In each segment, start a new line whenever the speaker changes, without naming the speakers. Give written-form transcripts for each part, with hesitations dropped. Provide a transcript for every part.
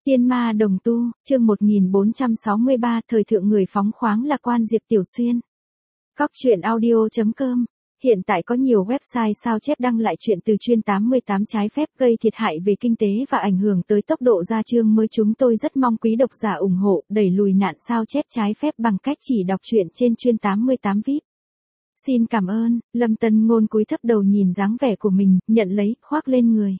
Tiên ma đồng tu, chương 1463, thời thượng người phóng khoáng lạc quan Diệp Tiểu Xuyên. Cóc truyện audio.com. Hiện tại có nhiều website sao chép đăng lại chuyện từ chuyên 88 trái phép gây thiệt hại về kinh tế và ảnh hưởng tới tốc độ ra chương mới. Chúng tôi rất mong quý độc giả ủng hộ, đẩy lùi nạn sao chép trái phép bằng cách chỉ đọc truyện trên chuyên 88 VIP. Xin cảm ơn. Lâm Tân Ngôn cúi thấp đầu nhìn dáng vẻ của mình, nhận lấy, khoác lên người.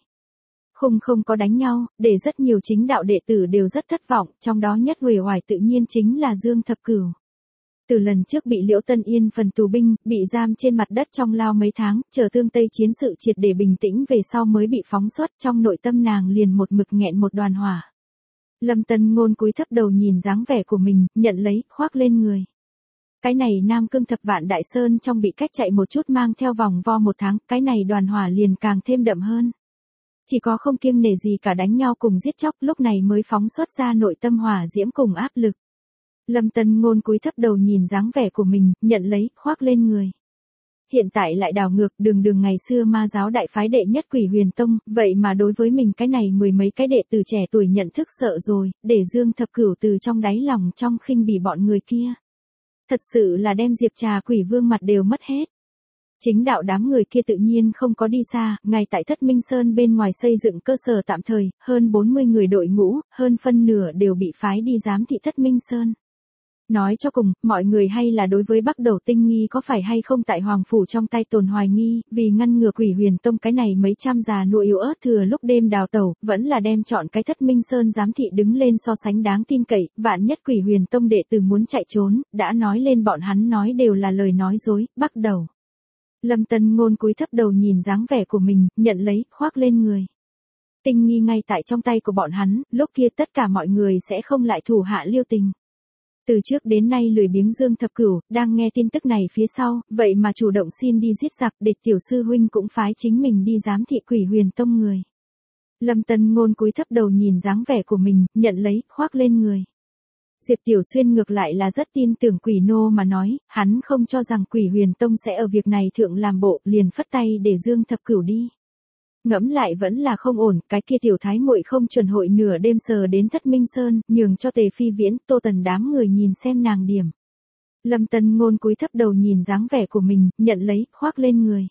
Không có đánh nhau, để rất nhiều chính đạo đệ tử đều rất thất vọng, trong đó nhất uể oải tự nhiên chính là Dương Thập Cửu. Từ lần trước bị Liễu Tân Yên phần tù binh, bị giam trên mặt đất trong lao mấy tháng, chờ Thương Tây chiến sự triệt để bình tĩnh về sau mới bị phóng xuất, trong nội tâm nàng liền một mực nghẹn một đoàn hỏa. Lâm Tân Ngôn cúi thấp đầu nhìn dáng vẻ của mình, nhận lấy, khoác lên người. Cái này Nam Cương Thập Vạn Đại Sơn trong bị cách chạy một chút mang theo vòng vo một tháng, cái này đoàn hỏa liền càng thêm đậm hơn. Chỉ có không kiêng nể gì cả đánh nhau cùng giết chóc, lúc này mới phóng xuất ra nội tâm hỏa diễm cùng áp lực. Lâm Tân Ngôn cúi thấp đầu nhìn dáng vẻ của mình, nhận lấy, khoác lên người. Hiện tại lại đảo ngược, đường ngày xưa ma giáo đại phái đệ nhất Quỷ Huyền Tông, vậy mà đối với mình cái này mười mấy cái đệ tử trẻ tuổi nhận thức sợ rồi, để Dương Thập Cửu từ trong đáy lòng trong khinh bỉ bọn người kia. Thật sự là đem Diệp Trà Quỷ Vương mặt đều mất hết. Chính đạo đám người kia tự nhiên không có đi xa, ngay tại Thất Minh Sơn bên ngoài xây dựng cơ sở tạm thời, hơn 40 người đội ngũ, hơn phân nửa đều bị phái đi giám thị Thất Minh Sơn. Nói cho cùng, mọi người hay là đối với Bắc Đầu Tinh nghi có phải hay không tại Hoàng Phủ trong tay tồn hoài nghi, vì ngăn ngừa Quỷ Huyền Tông cái này mấy trăm già nua yếu ớt thừa lúc đêm đào tẩu, vẫn là đem chọn cái Thất Minh Sơn giám thị đứng lên so sánh đáng tin cậy, vạn nhất Quỷ Huyền Tông đệ tử muốn chạy trốn, đã nói lên bọn hắn nói đều là lời nói dối, Bắc Đầu. Lâm Tân Ngôn cúi thấp đầu nhìn dáng vẻ của mình, nhận lấy, khoác lên người. Tinh nghi ngay tại trong tay của bọn hắn, lúc kia tất cả mọi người sẽ không lại thủ hạ lưu tình. Từ trước đến nay lười biếng Dương Thập Cửu, đang nghe tin tức này phía sau, vậy mà chủ động xin đi giết giặc, để tiểu sư huynh cũng phái chính mình đi giám thị Quỷ Huyền Tông người. Lâm Tân Ngôn cúi thấp đầu nhìn dáng vẻ của mình, nhận lấy, khoác lên người. Diệp Tiểu Xuyên ngược lại là rất tin tưởng Quỷ Nô mà nói, hắn không cho rằng Quỷ Huyền Tông sẽ ở việc này thượng làm bộ, liền phất tay để Dương Thập Cửu đi. Ngẫm lại vẫn là không ổn, cái kia tiểu thái muội không chuẩn hội nửa đêm sờ đến Thất Minh Sơn, nhường cho Tề Phi Viễn, Tô Tần đám người nhìn xem nàng điểm. Lâm Tân Ngôn cúi thấp đầu nhìn dáng vẻ của mình, nhận lấy, khoác lên người.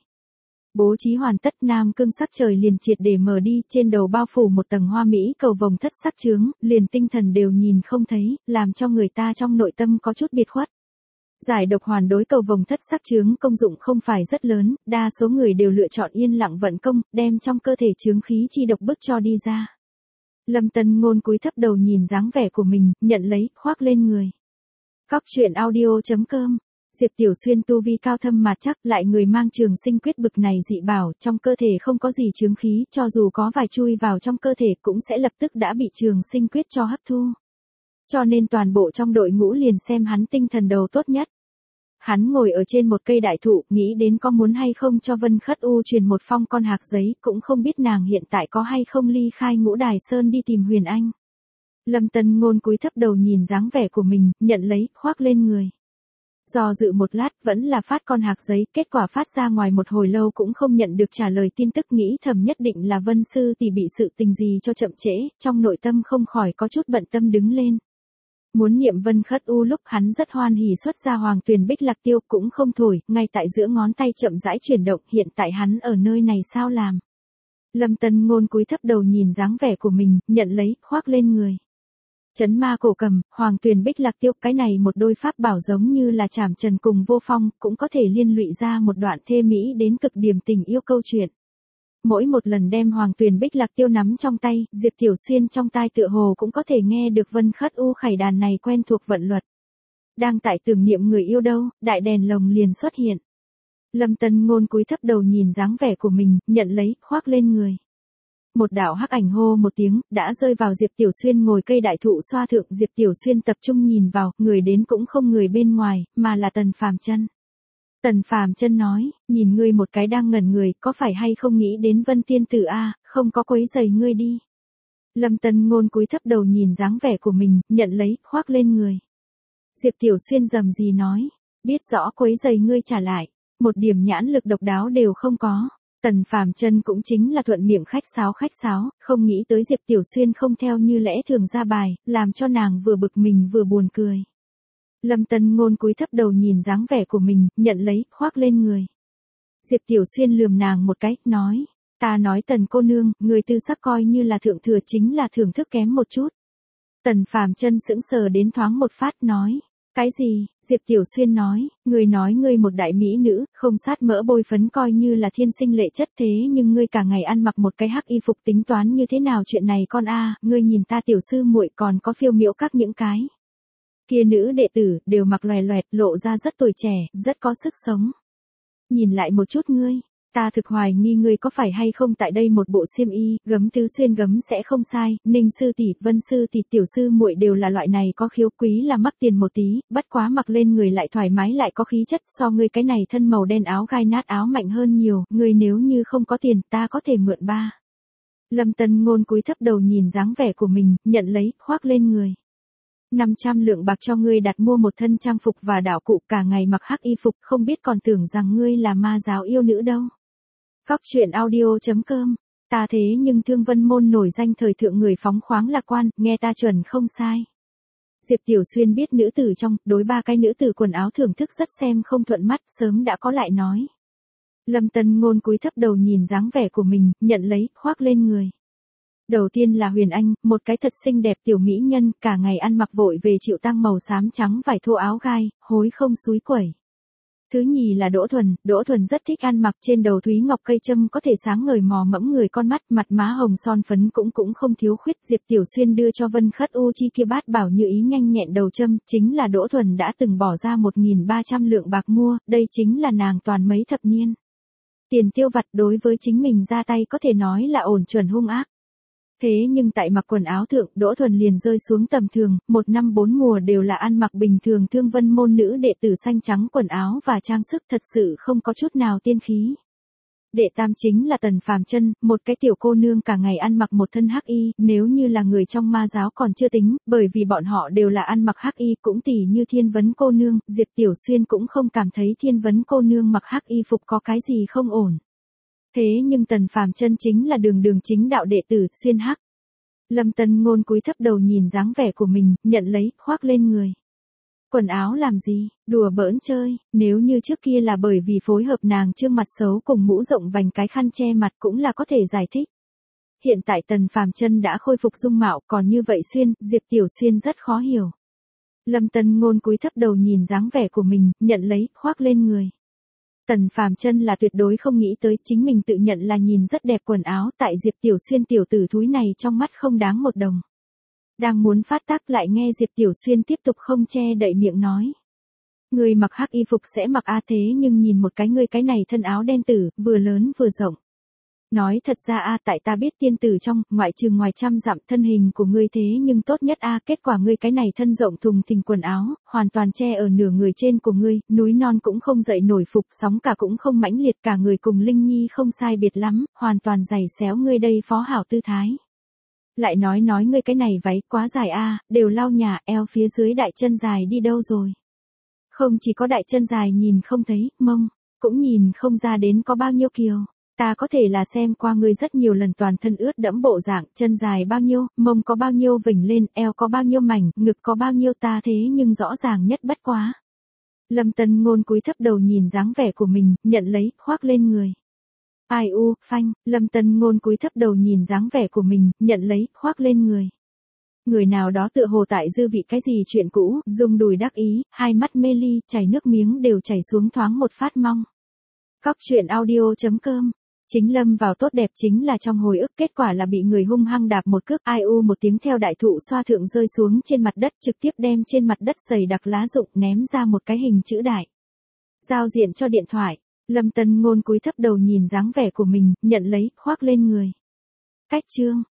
Bố trí hoàn tất, Nam Cương sắc trời liền triệt để mở đi, trên đầu bao phủ một tầng hoa mỹ cầu vồng thất sắc chướng, liền tinh thần đều nhìn không thấy, làm cho người ta trong nội tâm có chút biệt khuất. Giải độc hoàn đối cầu vồng thất sắc chướng công dụng không phải rất lớn, đa số người đều lựa chọn yên lặng vận công, đem trong cơ thể chướng khí chi độc bức cho đi ra. Lâm Tân Ngôn cúi thấp đầu nhìn dáng vẻ của mình, nhận lấy, khoác lên người. Cóc truyện audio.com. Diệp Tiểu Xuyên tu vi cao thâm mà chắc, lại người mang Trường Sinh Quyết bực này dị bảo, trong cơ thể không có gì chướng khí, cho dù có vài chui vào trong cơ thể cũng sẽ lập tức đã bị Trường Sinh Quyết cho hấp thu. Cho nên toàn bộ trong đội ngũ liền xem hắn tinh thần đầu tốt nhất. Hắn ngồi ở trên một cây đại thụ, nghĩ đến có muốn hay không cho Vân Khất U truyền một phong con hạc giấy, cũng không biết nàng hiện tại có hay không ly khai Ngũ Đài Sơn đi tìm Huyền Anh. Lâm Tân Ngôn cúi thấp đầu nhìn dáng vẻ của mình, nhận lấy, khoác lên người. Do dự một lát, vẫn là phát con hạc giấy, kết quả phát ra ngoài một hồi lâu cũng không nhận được trả lời tin tức, nghĩ thầm nhất định là Vân Sư tỷ bị sự tình gì cho chậm trễ, trong nội tâm không khỏi có chút bận tâm đứng lên. Muốn niệm Vân Khất U lúc hắn rất hoan hỉ xuất ra Hoàng Tuyền Bích Lạc Tiêu cũng không thổi, ngay tại giữa ngón tay chậm rãi chuyển động, hiện tại hắn ở nơi này sao làm. Lâm Tân Ngôn cúi thấp đầu nhìn dáng vẻ của mình, nhận lấy, khoác lên người. Chấn ma cổ cầm, Hoàng Tuyền Bích Lạc Tiêu, cái này một đôi pháp bảo giống như là Trảm Trần cùng Vô Phong, cũng có thể liên lụy ra một đoạn thê mỹ đến cực điểm tình yêu câu chuyện. Mỗi một lần đem Hoàng Tuyền Bích Lạc Tiêu nắm trong tay, Diệp Tiểu Xuyên trong tai tựa hồ cũng có thể nghe được Vân Khất U khải đàn này quen thuộc vận luật. Đang tại tưởng niệm người yêu đâu, đại đèn lồng liền xuất hiện. Lâm Tân Ngôn cúi thấp đầu nhìn dáng vẻ của mình, nhận lấy, khoác lên người. Một đạo hắc ảnh hô một tiếng, đã rơi vào Diệp Tiểu Xuyên ngồi cây đại thụ xoa thượng. Diệp Tiểu Xuyên tập trung nhìn vào, người đến cũng không người bên ngoài, mà là Tần Phàm Chân. Tần Phàm Chân nói, nhìn ngươi một cái đang ngẩn người, có phải hay không nghĩ đến Vân Tiên Tử a, không có quấy rầy ngươi đi. Lâm Tân Ngôn cúi thấp đầu nhìn dáng vẻ của mình, nhận lấy, khoác lên người. Diệp Tiểu Xuyên rầm rì nói, biết rõ quấy rầy ngươi trả lại, một điểm nhãn lực độc đáo đều không có. Tần Phàm Chân cũng chính là thuận miệng khách sáo, không nghĩ tới Diệp Tiểu Xuyên không theo như lẽ thường ra bài, làm cho nàng vừa bực mình vừa buồn cười. Lâm Tân Ngôn cúi thấp đầu nhìn dáng vẻ của mình, nhận lấy, khoác lên người. Diệp Tiểu Xuyên lườm nàng một cái, nói, ta nói Tần cô nương, người tư sắc coi như là thượng thừa chính là thưởng thức kém một chút. Tần Phàm Chân sững sờ đến thoáng một phát nói, cái gì? Diệp Tiểu Xuyên nói ngươi một đại mỹ nữ, không sát mỡ bôi phấn coi như là thiên sinh lệ chất thế nhưng ngươi cả ngày ăn mặc một cái hắc y phục tính toán như thế nào chuyện này con a, ngươi nhìn ta tiểu sư muội còn có phiêu miễu các những cái. Kia nữ đệ tử, đều mặc loè loẹt, lộ ra rất tuổi trẻ, rất có sức sống. Nhìn lại một chút ngươi, ta thực hoài nghi ngươi có phải hay không tại đây một bộ xiêm y, gấm tứ xuyên gấm sẽ không sai, Ninh sư tỷ, Vân sư tỷ, tiểu sư muội đều là loại này có khiếu quý là mắc tiền một tí, bất quá mặc lên người lại thoải mái lại có khí chất, so ngươi cái này thân màu đen áo gai nát áo mạnh hơn nhiều, ngươi nếu như không có tiền, ta có thể mượn ba. Lâm Tân Ngôn cúi thấp đầu nhìn dáng vẻ của mình, nhận lấy, khoác lên người. 500 lượng bạc cho ngươi đặt mua một thân trang phục và đạo cụ, cả ngày mặc hắc y phục, không biết còn tưởng rằng ngươi là ma giáo yêu nữ đâu. Góc truyện audio.com, ta thế nhưng Thương Vân môn nổi danh thời thượng người phóng khoáng lạc quan, nghe ta chuẩn không sai. Diệp Tiểu Xuyên biết nữ tử trong, đối ba cái nữ tử quần áo thưởng thức rất xem không thuận mắt, sớm đã có lại nói. Lâm Tân Ngôn cúi thấp đầu nhìn dáng vẻ của mình, nhận lấy, khoác lên người. Đầu tiên là Huyền Anh, một cái thật xinh đẹp tiểu mỹ nhân, cả ngày ăn mặc vội về chịu tang màu xám trắng vải thô áo gai, hối không xúi quẩy. Thứ nhì là Đỗ Thuần rất thích ăn mặc, trên đầu thúy ngọc cây châm có thể sáng ngời mò mẫm người con mắt, mặt má hồng son phấn cũng không thiếu khuyết. Diệp Tiểu Xuyên đưa cho Vân Khất U Chi kia bát bảo như ý nhanh nhẹn đầu châm, chính là Đỗ Thuần đã từng bỏ ra 1.300 lượng bạc mua, đây chính là nàng toàn mấy thập niên. Tiền tiêu vặt đối với chính mình ra tay có thể nói là ổn chuẩn hung ác. Thế nhưng tại mặc quần áo thượng, Đỗ Thuần liền rơi xuống tầm thường, 1 năm 4 mùa đều là ăn mặc bình thường. Thương Vân môn nữ đệ tử xanh trắng quần áo và trang sức thật sự không có chút nào tiên khí. Đệ tam chính là Tần Phàm Chân, một cái tiểu cô nương cả ngày ăn mặc một thân hắc y, nếu như là người trong ma giáo còn chưa tính, bởi vì bọn họ đều là ăn mặc hắc y, cũng tỉ như Thiên Vấn cô nương, Diệp Tiểu Xuyên cũng không cảm thấy Thiên Vấn cô nương mặc hắc y phục có cái gì không ổn. Thế nhưng Tần Phàm Chân chính là đường chính đạo đệ tử, xuyên hắc. Lâm Tân Ngôn cúi thấp đầu nhìn dáng vẻ của mình, nhận lấy, khoác lên người. Quần áo làm gì, đùa bỡn chơi, nếu như trước kia là bởi vì phối hợp nàng trương mặt xấu cùng mũ rộng vành cái khăn che mặt cũng là có thể giải thích. Hiện tại Tần Phàm Chân đã khôi phục dung mạo, còn như vậy xuyên, Diệp Tiểu Xuyên rất khó hiểu. Lâm Tân Ngôn cúi thấp đầu nhìn dáng vẻ của mình, nhận lấy, khoác lên người. Tần Phàm Chân là tuyệt đối không nghĩ tới chính mình tự nhận là nhìn rất đẹp quần áo, tại Diệp Tiểu Xuyên tiểu tử thúi này trong mắt không đáng một đồng. Đang muốn phát tác lại nghe Diệp Tiểu Xuyên tiếp tục không che đậy miệng nói. Người mặc hắc y phục sẽ mặc a thế nhưng nhìn một cái ngươi cái này thân áo đen tử, vừa lớn vừa rộng. Nói thật ra a tại ta biết tiên tử trong, ngoại trừ ngoài trăm dặm thân hình của ngươi thế nhưng tốt nhất a kết quả ngươi cái này thân rộng thùng thình quần áo, hoàn toàn che ở nửa người trên của ngươi, núi non cũng không dậy nổi phục, sóng cả cũng không mãnh liệt, cả người cùng Linh Nhi không sai biệt lắm, hoàn toàn giày xéo ngươi đây phó hảo tư thái. Lại nói ngươi cái này váy quá dài a, đều lau nhà, eo phía dưới đại chân dài đi đâu rồi. Không chỉ có đại chân dài nhìn không thấy, mông, cũng nhìn không ra đến có bao nhiêu kiều. Ta có thể là xem qua ngươi rất nhiều lần toàn thân ướt đẫm bộ dạng, chân dài bao nhiêu, mông có bao nhiêu vểnh lên, eo có bao nhiêu mảnh, ngực có bao nhiêu ta thế nhưng rõ ràng nhất bất quá. Lâm Tân Ngôn cúi thấp đầu nhìn dáng vẻ của mình, nhận lấy, khoác lên người. Ai u, phanh, Lâm Tân Ngôn cúi thấp đầu nhìn dáng vẻ của mình, nhận lấy, khoác lên người. Người nào đó tựa hồ tại dư vị cái gì chuyện cũ, dùng đùi đắc ý, hai mắt mê ly, chảy nước miếng đều chảy xuống thoáng một phát mong. Góc truyện audio.com. Chính lâm vào tốt đẹp chính là trong hồi ức, kết quả là bị người hung hăng đạp một cước, ai u một tiếng theo đại thụ xoa thượng rơi xuống trên mặt đất, trực tiếp đem trên mặt đất dày đặc lá rụng ném ra một cái hình chữ đại. Giao diện cho điện thoại, Lâm Tân Ngôn cúi thấp đầu nhìn dáng vẻ của mình, nhận lấy, khoác lên người. Cách chương.